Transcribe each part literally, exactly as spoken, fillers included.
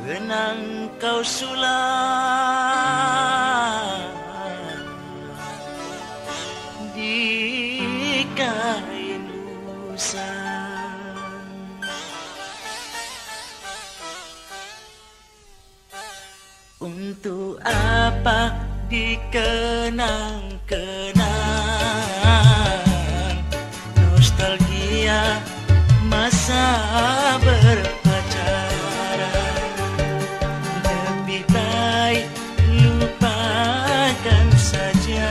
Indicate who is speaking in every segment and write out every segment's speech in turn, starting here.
Speaker 1: Kenang kau sulam di kain usang. Untuk apa dikenang-kenang nostalgia masa berpacaran? Lebih baik lupakan saja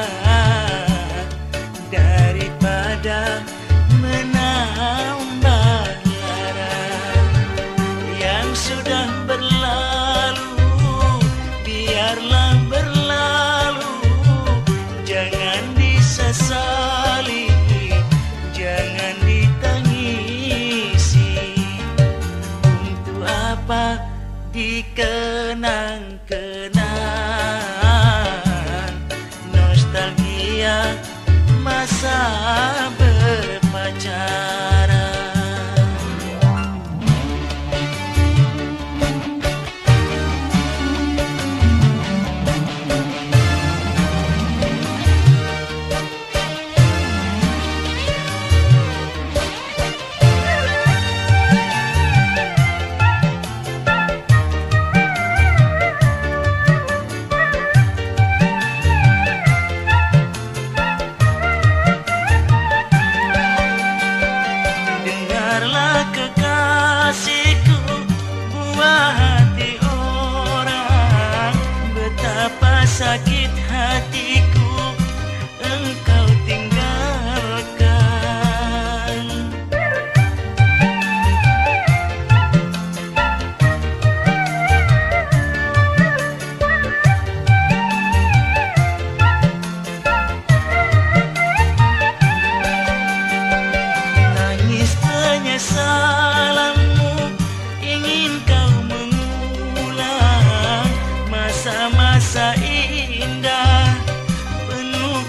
Speaker 1: daripada menambah lara. Yang sudah berlalu biarlah berlalu, jangan disesali, jangan ditangisi. Untuk apa dikenang-kenang nostalgia masa berpacaran? Sakit hatiku engkau tinggalkan. Tangis penyesalanmu ingin kau mengulang masa-masa indah penuh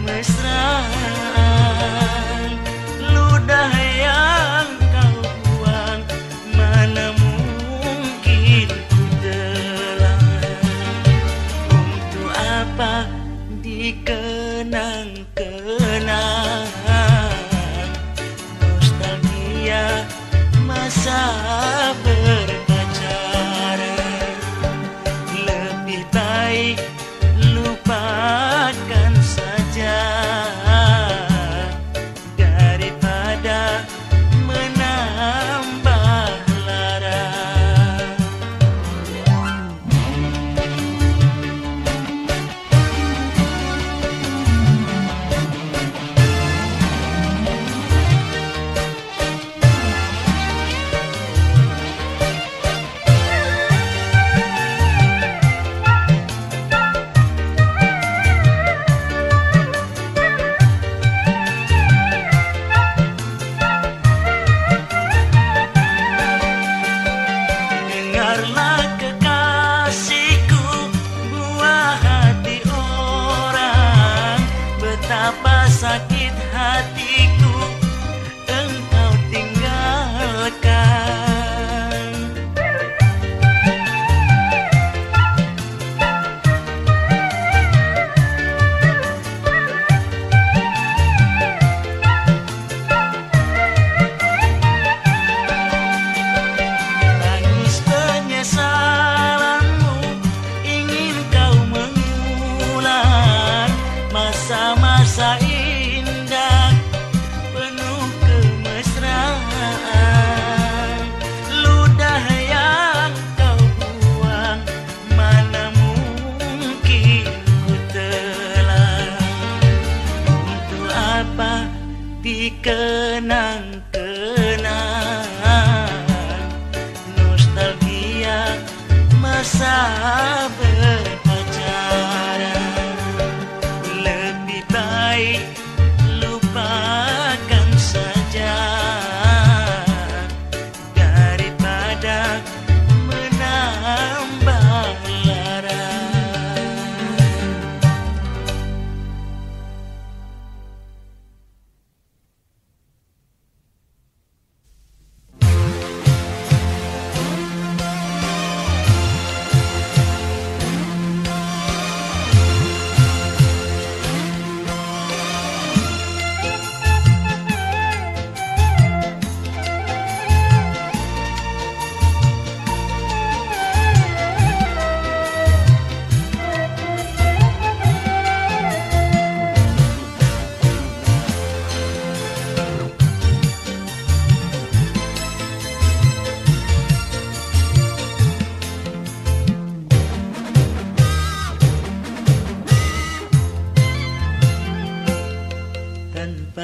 Speaker 1: kemesraan. Ludah yang kau buang mana mungkin ku telan. Untuk apa dikenang-kenang nostalgia masa berpacaran? Lebih baik lupakan saja daripada menambah lara. Betapa sakit hatiku engkau tinggalkan. Tangis penyesalanmu ingin kau mengulang masa-masa indah penuh kemesraan. Ludah yang kau buang mana mungkin ku telan. Untuk apa dikenang-kenang nostalgia masa berpacaran? Lebih baik lupakan saja daripada menambah lara.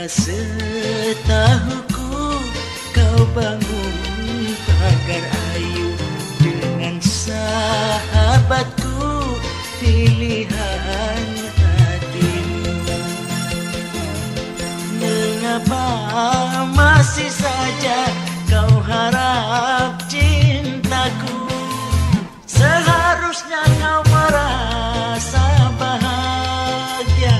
Speaker 1: setahuku kau bangun pagar ayu dengan sahabatku pilihan hatimu. Mengapa masih saja kau harap cintaku? Seharusnya kau merasa bahagia.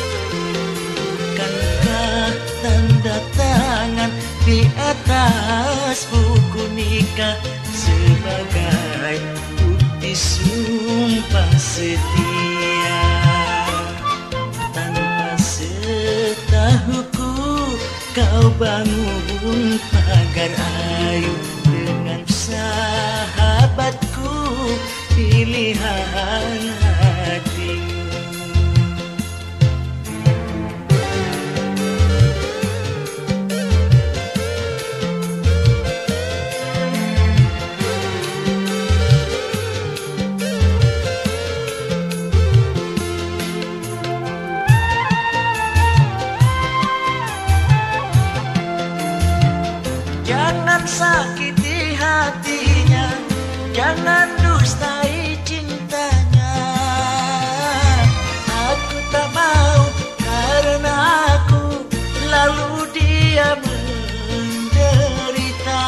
Speaker 1: Bukankah tanda tangan di atas buku nikah sebagai bukti sumpah setia? Tanpa setahuku kau bangun pagar ayu dengan sahabatku pilihan hatimu. Jangan sakiti hatinya, jangan dustai cintanya. Aku tak mau karena aku lalu dia menderita.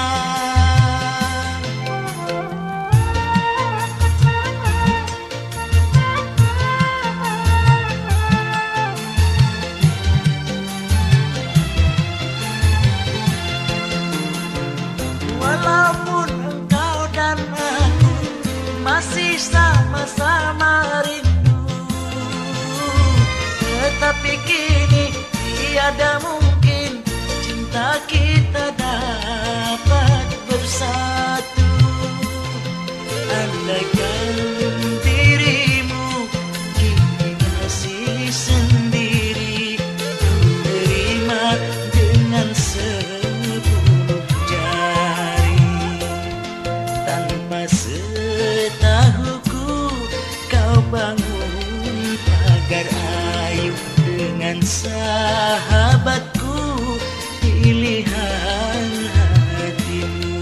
Speaker 1: Walaupun engkau dan aku masih sama-sama rindu, tetapi kini tiada mungkin cinta kita dapat bersatu. Andaikan dirimu kini masih sendiri, ku terima dengan sepuluh jari. Tanpa setahuku kau bangun pagar ayu dengan sahabatku pilihan hatimu.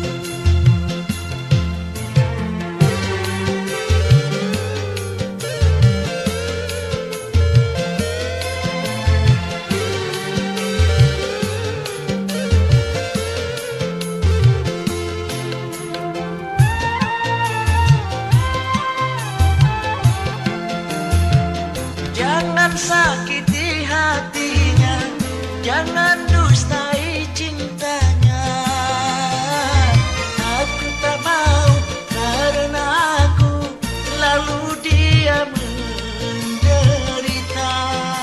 Speaker 1: Jangan sakiti hatinya, jangan dustai cintanya. Aku tak mau karena aku lalu dia menderita.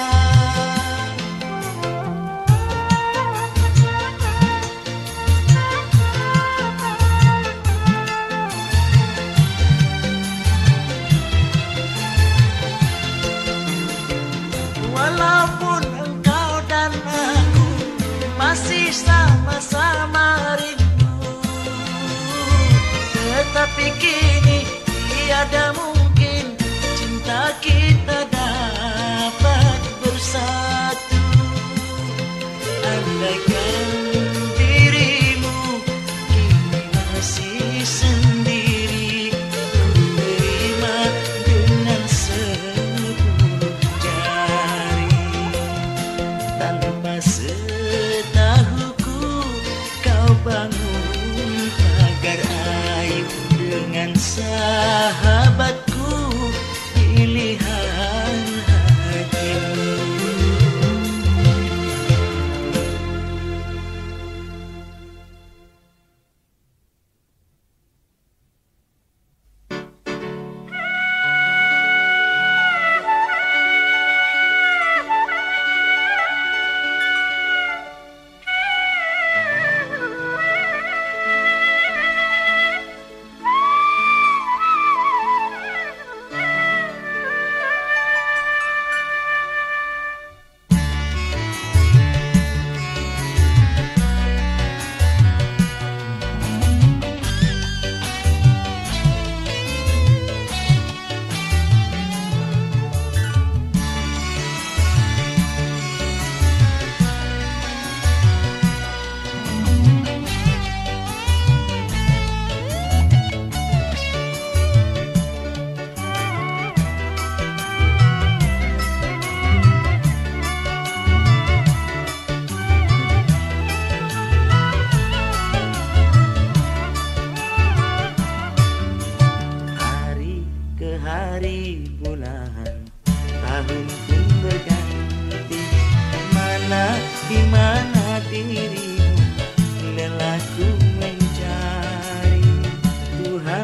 Speaker 1: Walaupun engkau dan aku masih sama-sama rindu, tetapi kini tiada mungkin cinta kita dapat bersatu. Andaikan dirimu kini masih sendiri, ku terima dengan sepuluh jari. Tanpa setahuku kau bangun pagar ayu dengan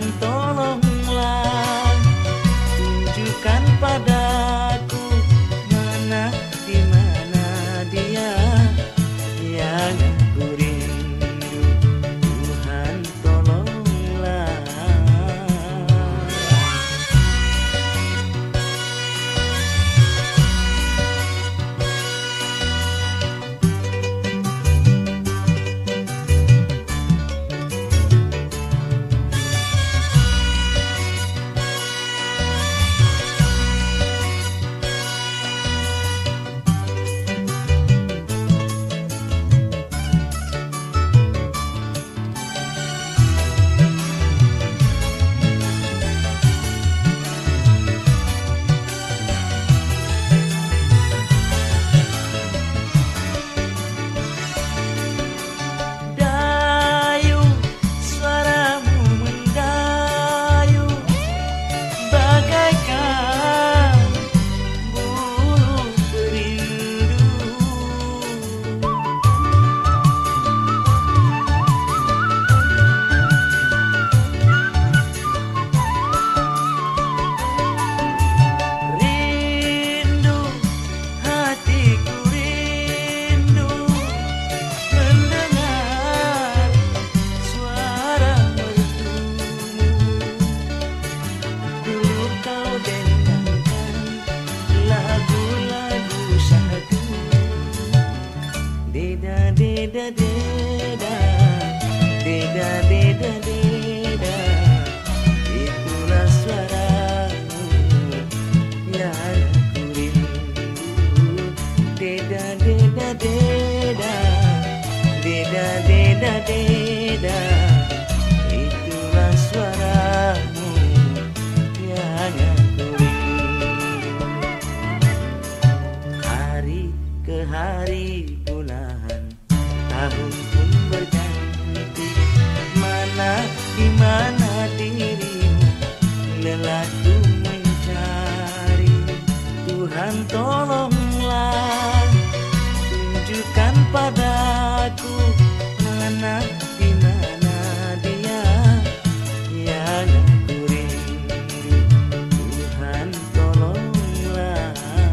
Speaker 1: Tuhan tolonglah, tunjukkan padaku mana di mana dia yang aku rindu. Tuhan tolonglah. Deda deda deda deda deda, itulah suaramu yang aku rindu. Deda deda deda deda deda deda, itulah suaramu yang aku rindu. Hari ke hari bulahan, tahun pun berganti, mana di mana dirimu, lelah ku mencari. Tuhan tolonglah, tunjukkan padaku mana di mana dia yang aku rindu. Tuhan tolonglah.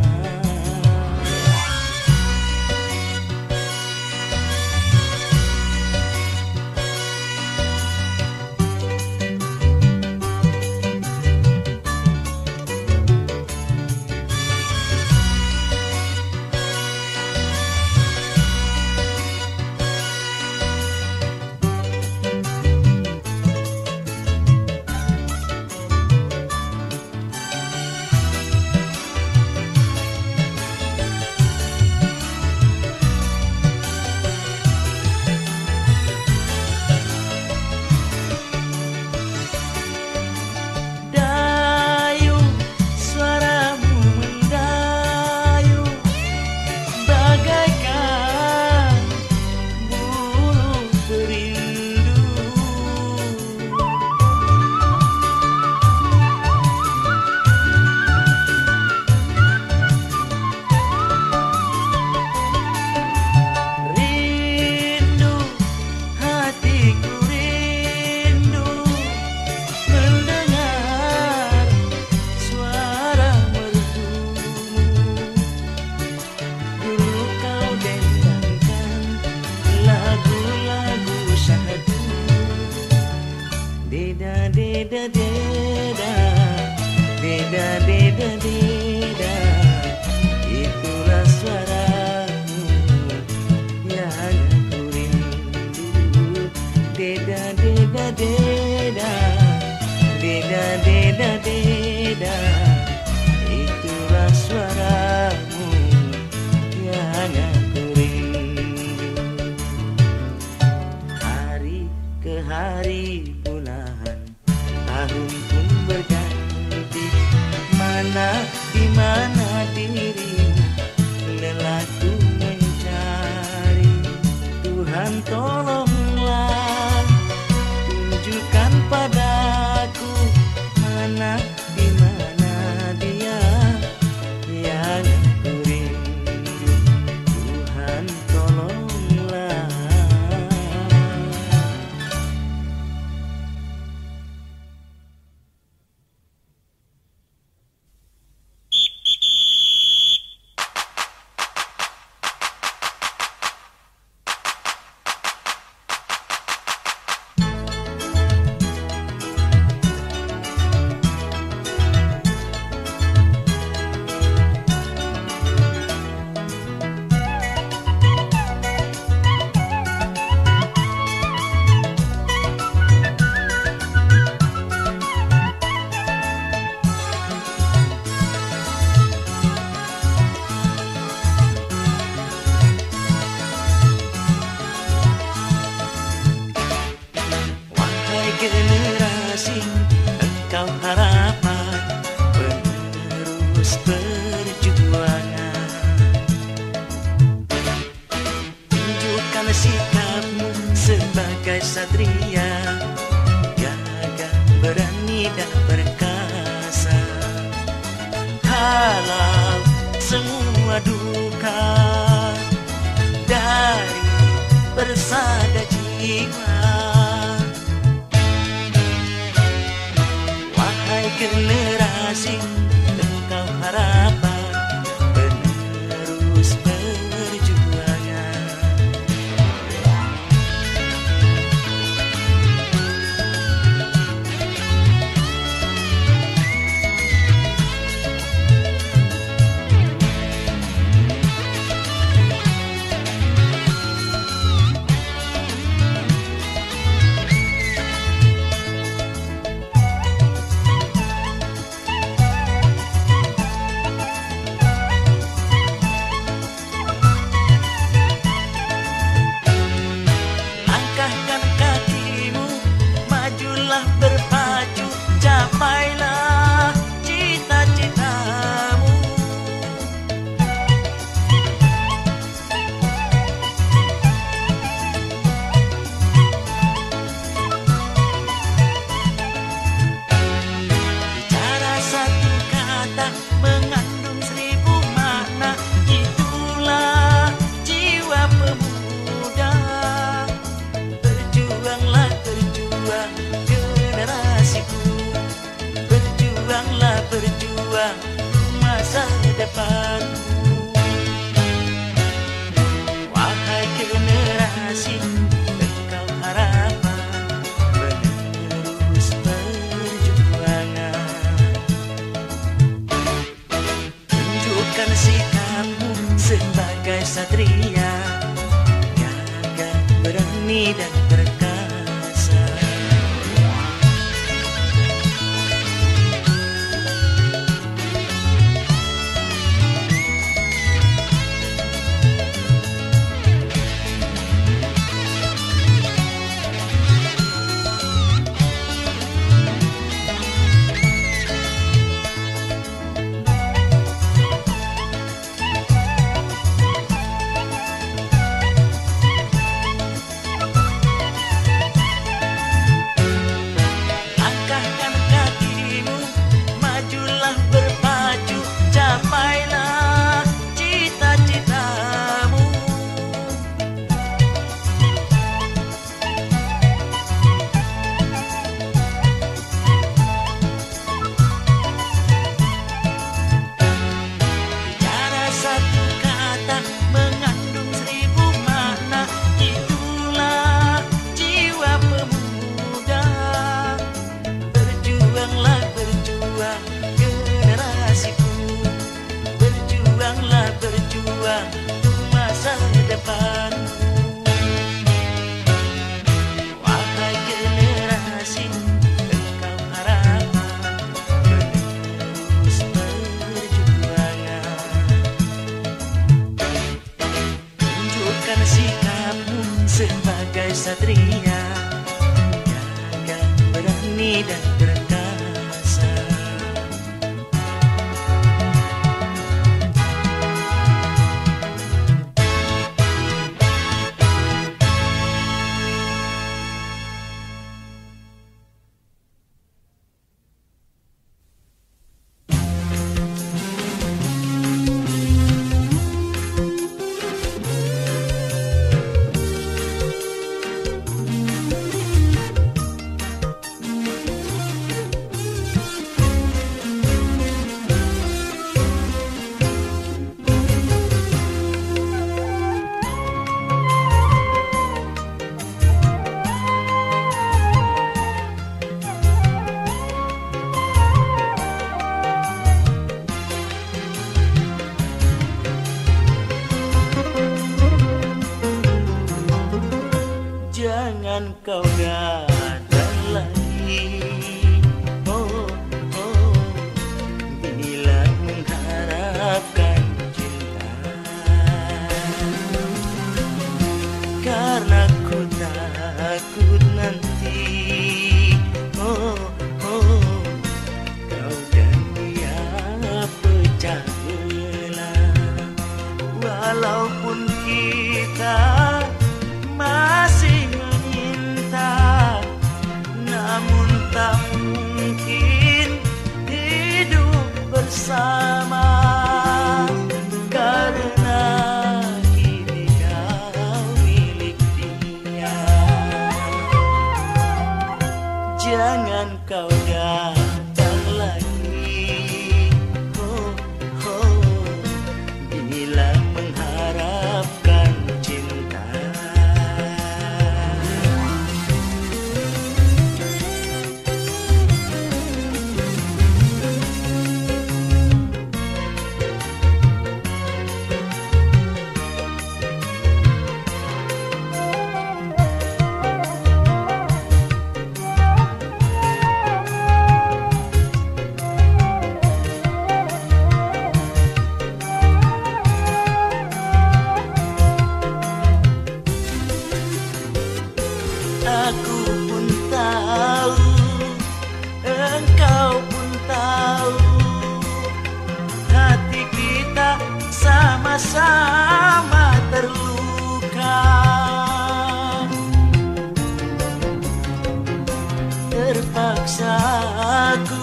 Speaker 1: Deda deda deda deda deda deda, itulah suaramu yang aku rindu. Deda deda deda deda deda deda, itulah suaramu yang aku rindu. Hari ke hari bulahan, tahun pun berganti, mana di mana dirimu, lelah ku mencari. Tuhan tolonglah, tunjukkan padaku mana engkau harapan penerus perjuangan. Tunjukkan sikapmu sebagai satria, gagah, berani dan perkasa. Halau semua duka dari persada jiwa. Wahai generasi, engkau harapan penerus perjuangan. Langkahkan kakimu, majulah berpacu, capailah cita-citamu. Bicara satu kata mengandung seribu makna, itulah jiwa pemuda. Berjuanglah, berjuang generasiku, berjuanglah, berjuang masa depanku. Wahai generasi, engkau harapan penerus perjuangan. Tunjukkan sikapmu sebagai satria, gagah, berani dan perkasa. Langkahkan kakimu, majulah berpacu, capailah cita-citamu. Bicara satu kata mengandung seribu makna, itulah jiwa pemuda. Berjuanglah, berjuang generasiku, berjuanglah, berjuang untuk masa depanku. Wahai generasi, engkau harapan penerus perjuangan. Tunjukkan sikapmu sebagai satria, gagah, berani dan perkasa. datang lagi. Oh, oh, bila mengharapkan cinta. Aku pun tahu, engkau pun tahu, hati kita sama-sama terluka. Terpaksa aku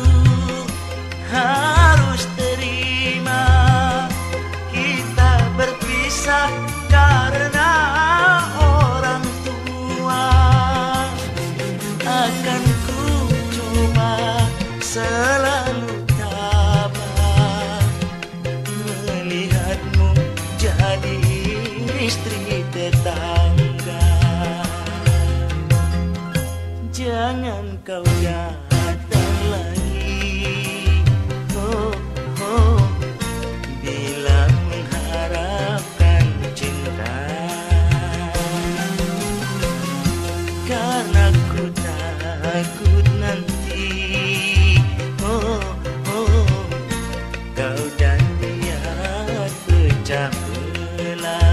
Speaker 1: harus terima kita berpisah karena orang tua. Akan ku coba selalu tabah melihatmu jadi istri tetangga. Jangan kau datang lagi, oh, oh, bila mengharapkan cinta. Karena ku takut nanti, oh, oh, kau dan dia pecah belah.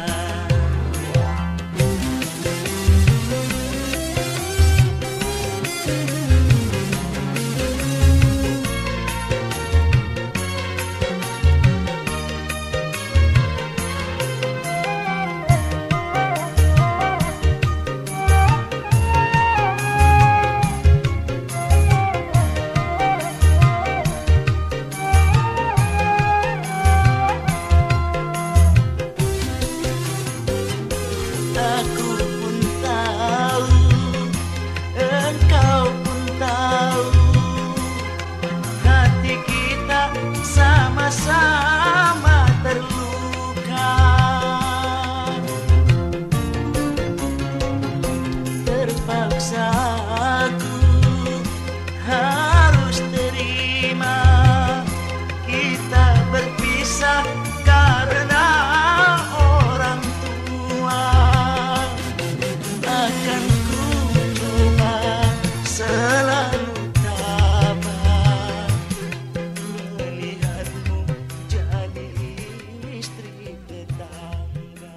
Speaker 1: Aku pun tahu, engkau pun tahu, hati kita sama-sama terluka. Terpaksa aku harus terima kita berpisah karena orang tua. Akan ku coba selalu tabah melihatmu jadi istri tetangga.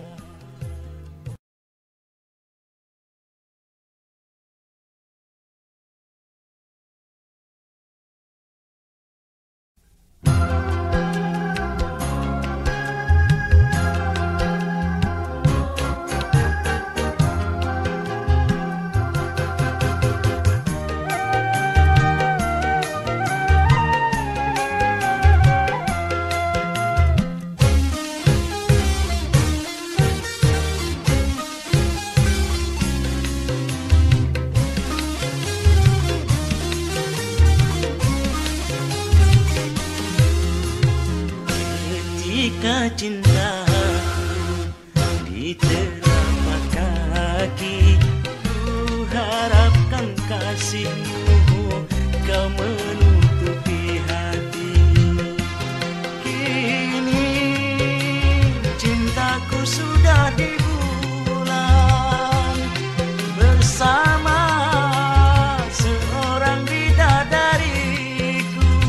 Speaker 1: Ketika cintaku di telapak kaki, ku harapkan kasihmu kau menutupi hati. Kini cintaku sudah di bulan bersama seorang bidadariku.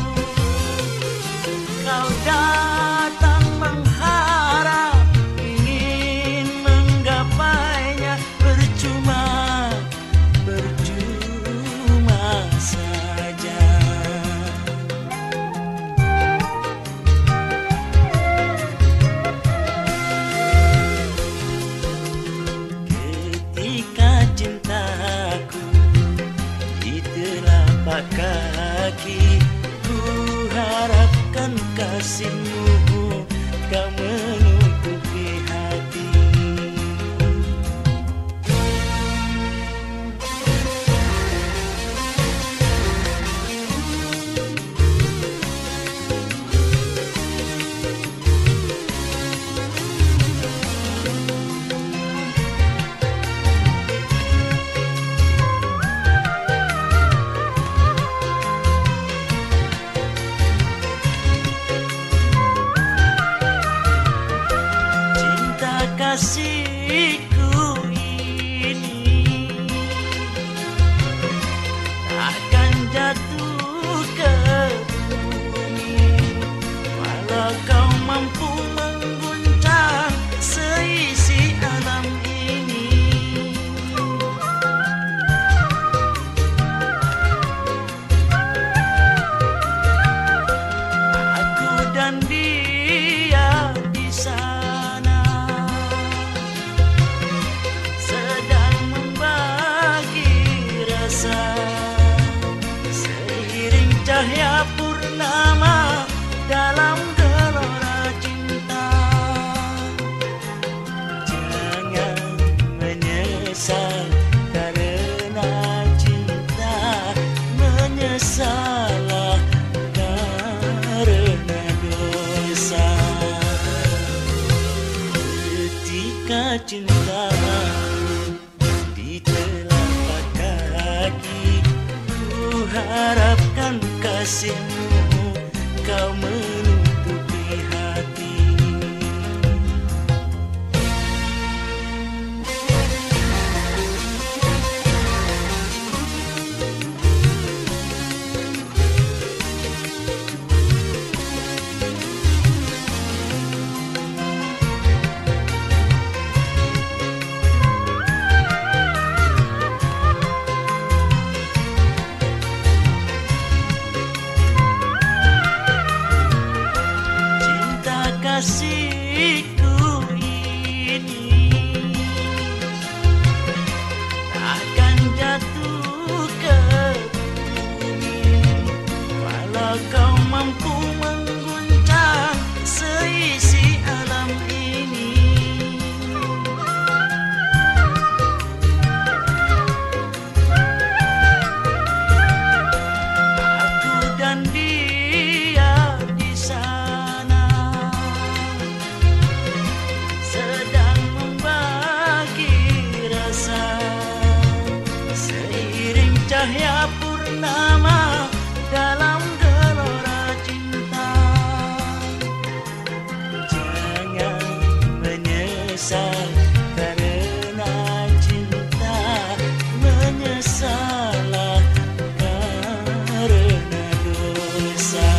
Speaker 1: Kau datang mengharap, ingin menggapainya, percuma, percuma saja. Ketika cintaku di telapak kaki, ku harapkan kasihmu kau menutupi hati. jatuh ke bumi, walau kau mampu mengguncang seisi alam ini. Aku dan dia di sana sedang membagi rasa, seiring cahaya purnama dalam gelora cinta. Jangan menyesal karena cinta, menyesallah karena dosa. Ketika cinta di telapak kaki, ku harapkan kasihmu kau menutupi hati. Kasihku ini takkan jatuh ke bumi, walau kau mampu mengguncang seisi alam ini. Aku dan dia di sana sedang membagi rasa, seiring cahaya purnama dalam gelora cinta. Jangan menyesal karena cinta, menyesallah karena dosa.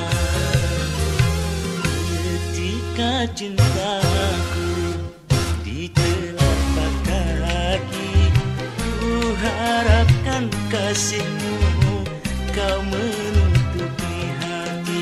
Speaker 1: Ketika cintaku di telapak kaki, ku harapkan kasihmu kau menutupi hati.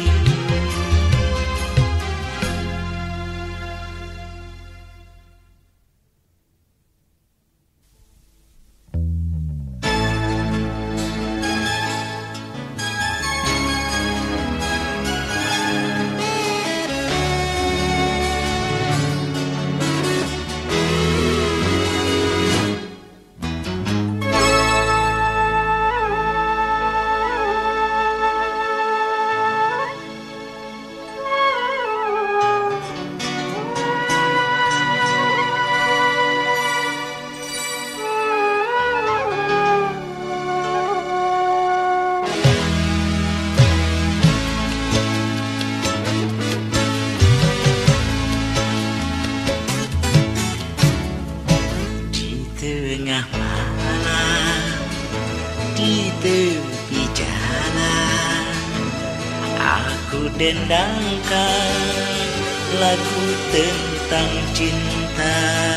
Speaker 1: Tengah malam di tepi jalan, aku dendangkan lagu tentang cinta.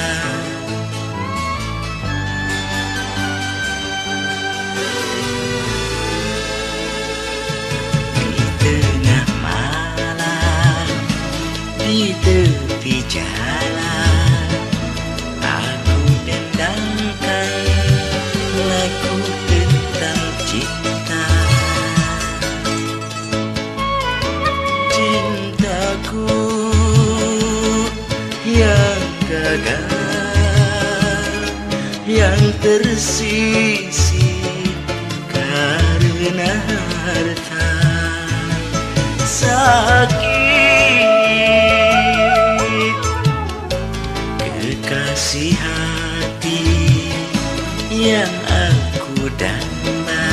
Speaker 1: Di tengah malam di tepi jalan, aku dendangkan lagu tentang cinta. Cintaku yang gagal, yang tersisih karena harta. Sakit kekasih hati yang aku damba,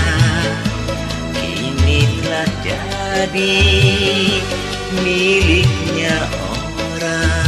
Speaker 1: kini telah jadi miliknya orang.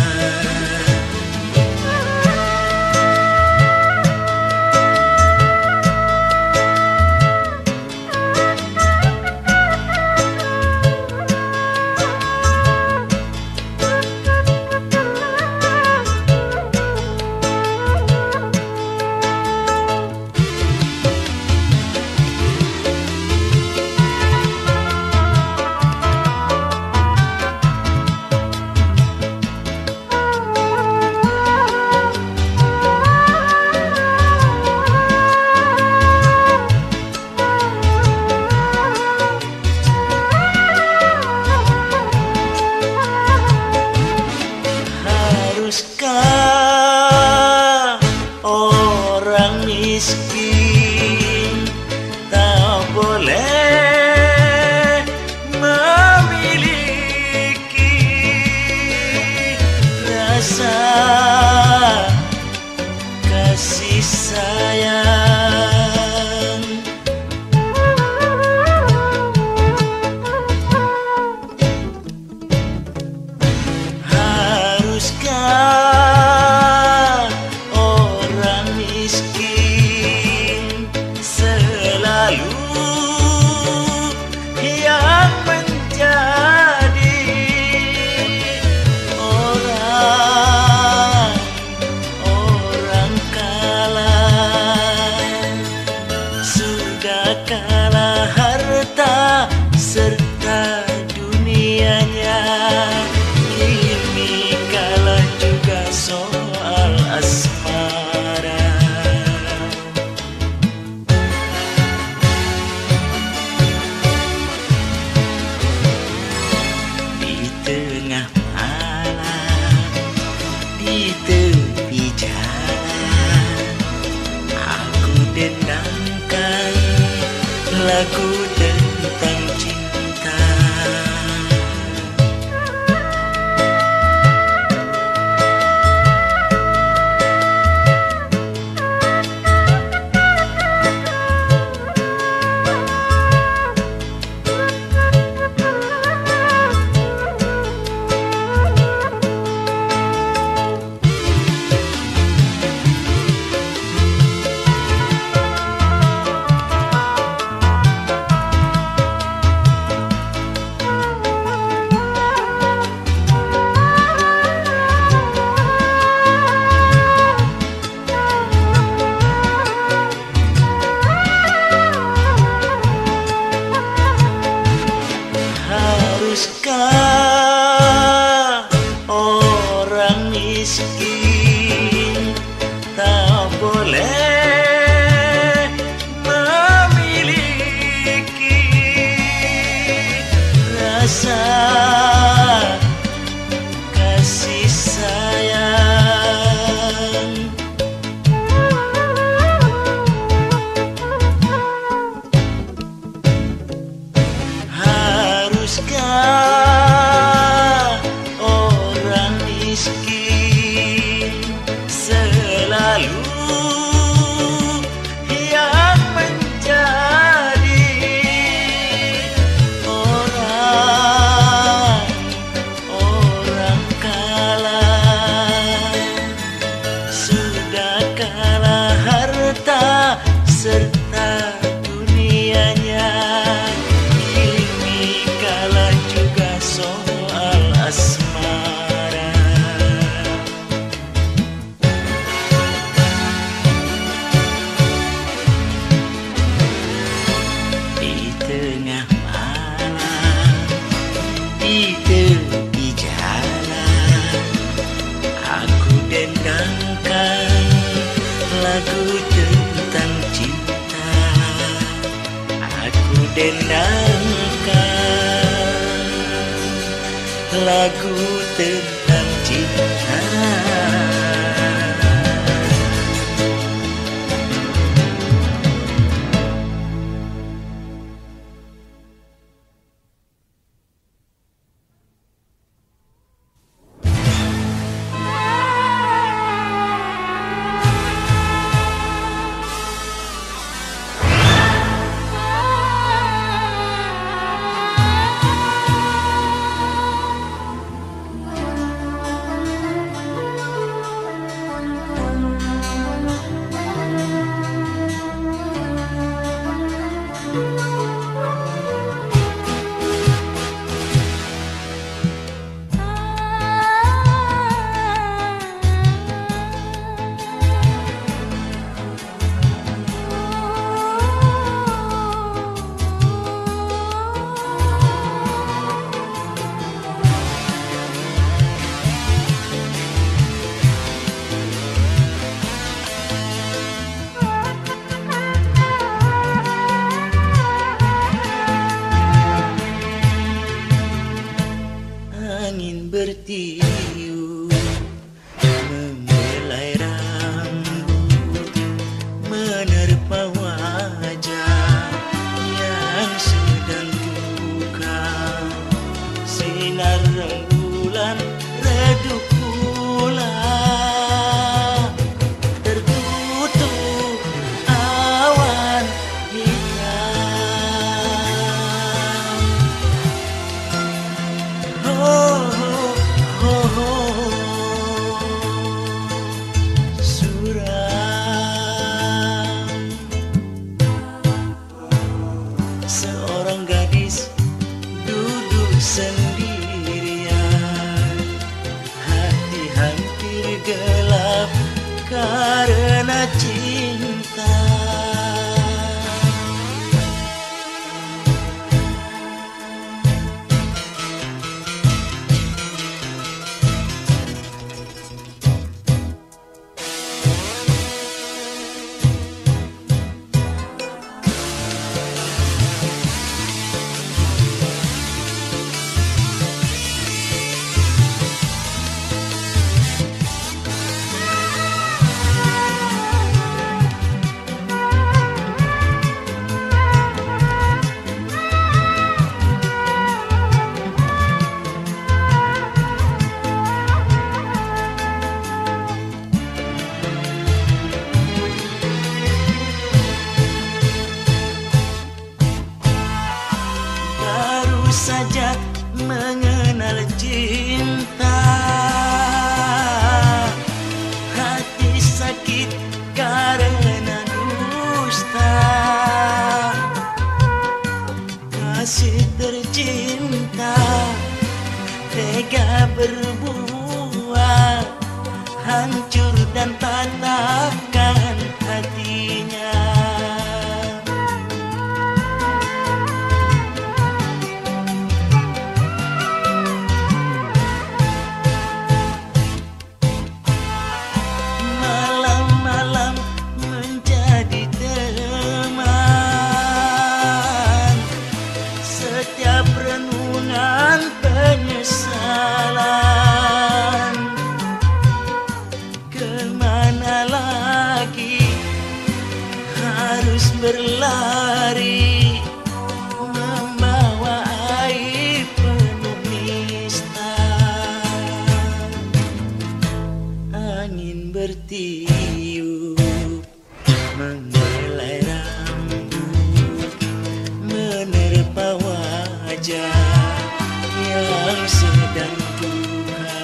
Speaker 1: tentang cinta. Haruskah orang miskin tak boleh memiliki rasa kasih sayang? Haruskah orang miskin selalu yang menjadi orang orang kalah? Sudah kalah harta serta dunianya, soal asmara. Di tengah malam, di tepi jalan, aku dendangkan lagu tentang cinta. Aku dendangkan lagu tentang cinta. Angin bertiup membelai rambut, menerpa wajah yang sedang duka. Sinar rembulan redup pula, tertutup awan hitam. Oh, oh, oh, suram. Seorang gadis duduk sendirian, hati hampir gelap karena cinta. saja mengenal cinta, hati sakit karena dusta. Kasih tercinta tega berbuat hancur dan patahkan hatinya. Malam-malam menjadi teman, setiap renungan penyesalan. Kemana lagi harus berlari, membawa air penuh nista. Angin bertiup membelai rambut, menerpa wajah yang sedang duka.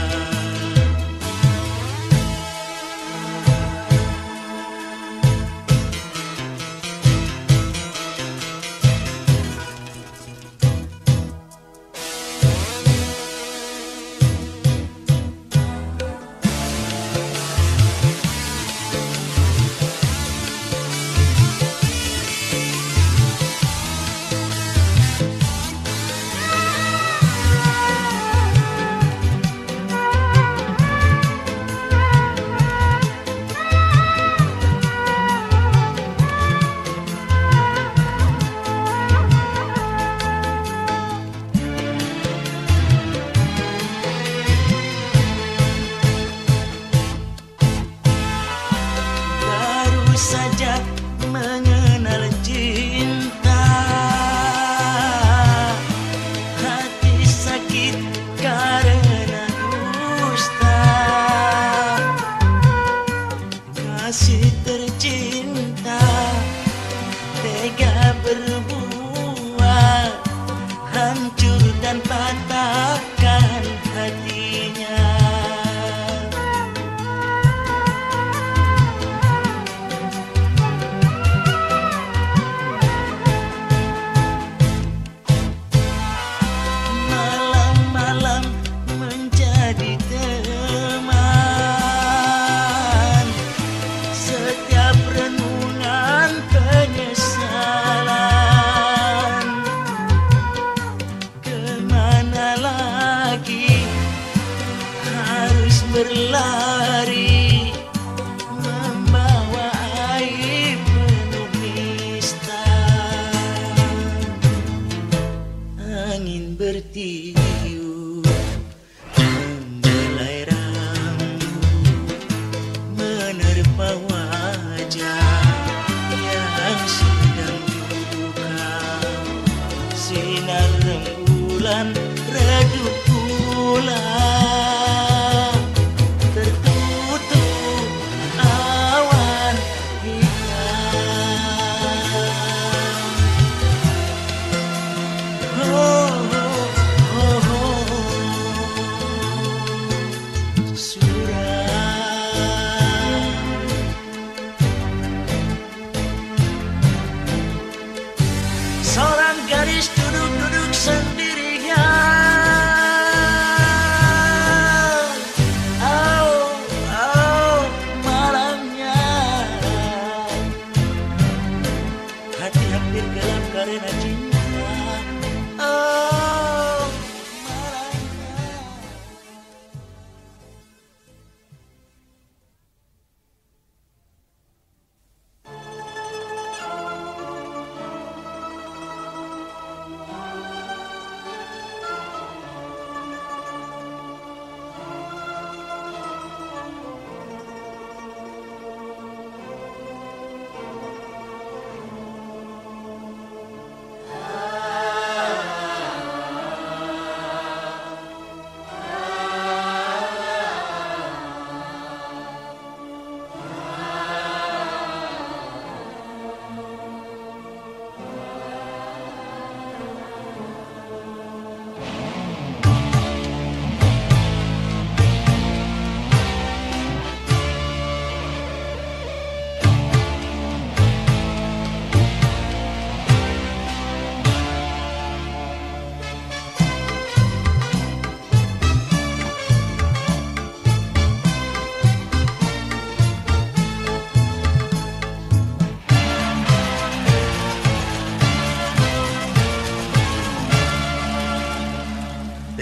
Speaker 1: Saja mengenal cinta, hati sakit karena dusta. Kasih tercinta tega berbuat hancur dan patahkan hatinya. Menjadi teman, setiap renungan penyesalan. Kemana lagi harus berlari, membawa air penuh nista. Angin bertiup membelai rambut, menerpa wajah yang sedang duka. Sinar rembulan redup pula, tertutup awan hitam. Oh, oh, oh, suram. Seorang gadis duduk-duduk sendirian,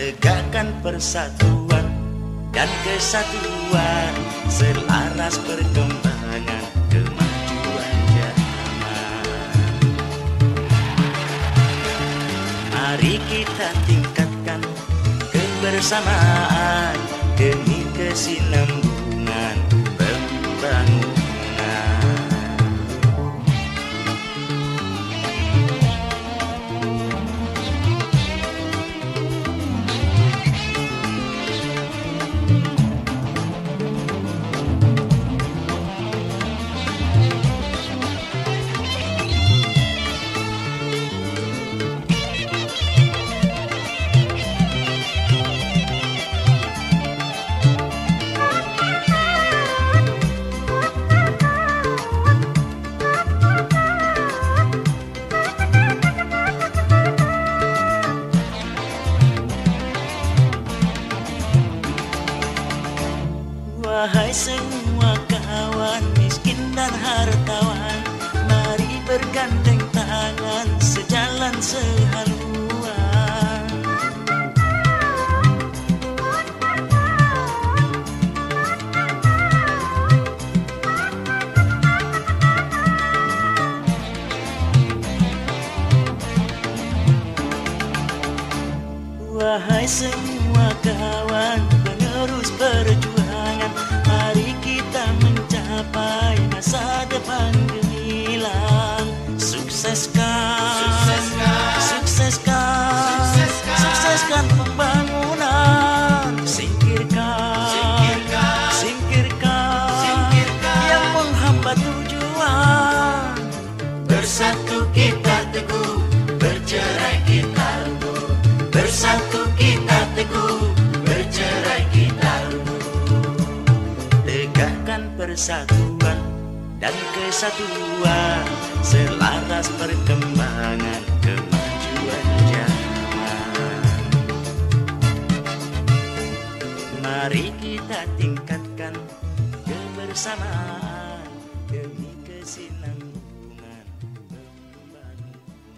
Speaker 1: tegakkan persatuan dan kesatuan selaras perkembangan kemajuan zaman. Mari kita tingkatkan kebersamaan demi kesinambungan pembangunan. Wahai semua kawan miskin dan hartawan, mari bergandeng tangan sejalan sehaluan. Wahai semua kawan penerus perjuangan, mari kita mencapai masa depan gemilang. Sukseskan, sukseskan, sukseskan, sukseskan, sukseskan pembangunan. Singkirkan, singkirkan, singkirkan, singkirkan yang menghambat tujuan. Bersatu kita teguh, bercerai kita lumpuh. Bersatu kita teguh, bercerai kita lumpuh. Tegakkan persatuan dan kesatuan selaras perkembangan kemajuan zaman. Mari kita tingkatkan kebersamaan demi kesinambungan pembangunan.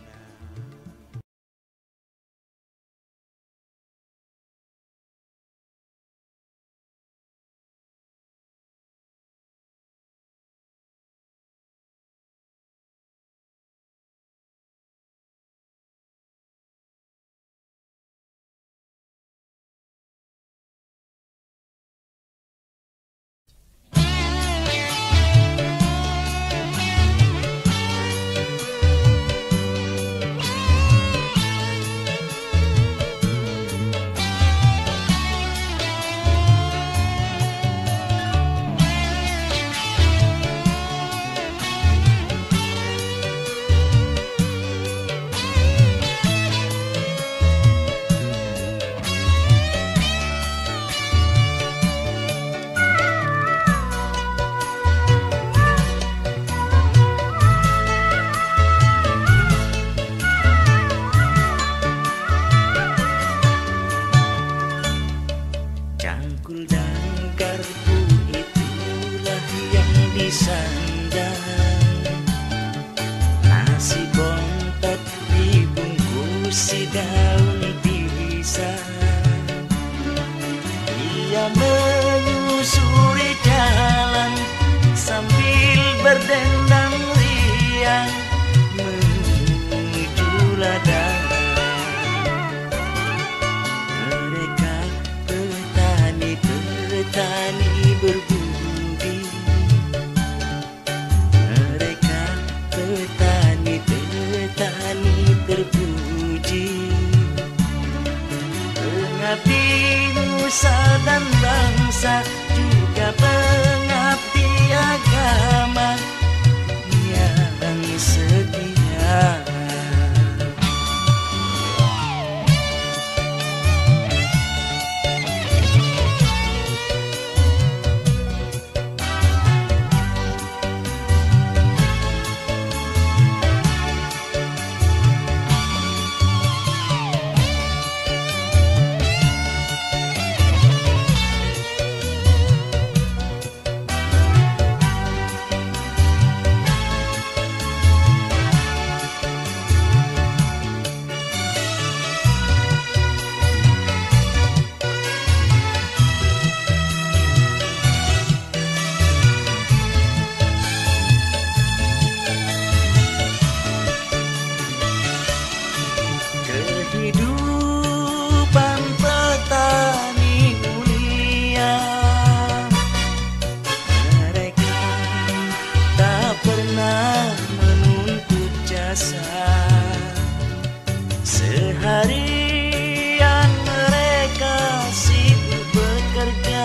Speaker 1: Cangkul dan garpu itulah yang disandang, nasi bontot dibungkusi daun pisang. Ia menyusuri jalan sambil berdendang riang menuju ladang. Petani berbudi, mereka petani-petani terpuji, pengabdi nusa dan bangsa, juga pengabdi agama yang setia. Seharian mereka sibuk bekerja,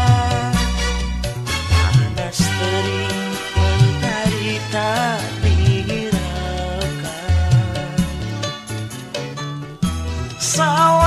Speaker 1: panas terik mentari tak dihiraukan. Sawah